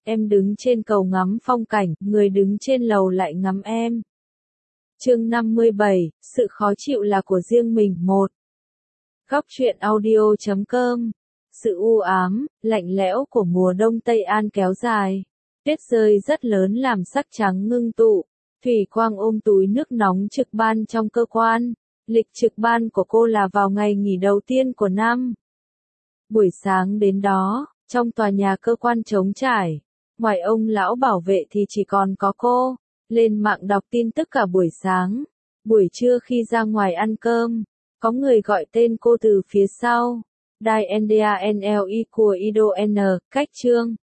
Em đứng trên cầu ngắm phong cảnh, người đứng trên lầu lại ngắm em. Chương 57, sự khó chịu là của riêng mình. 1. Góc truyện audio.com. Sự u ám, lạnh lẽo của mùa đông Tây An kéo dài. Tuyết rơi rất lớn làm sắc trắng ngưng tụ. Thủy Quang ôm túi nước nóng trực ban trong cơ quan. Lịch trực ban của cô là vào ngày nghỉ đầu tiên của năm. Buổi sáng đến đó, trong tòa nhà cơ quan trống trải, ngoài ông lão bảo vệ thì chỉ còn có cô. Lên mạng đọc tin tức cả buổi sáng. Buổi trưa khi ra ngoài ăn cơm, có người gọi tên cô từ phía sau. Đài NDANLI của Ido N, cách chương.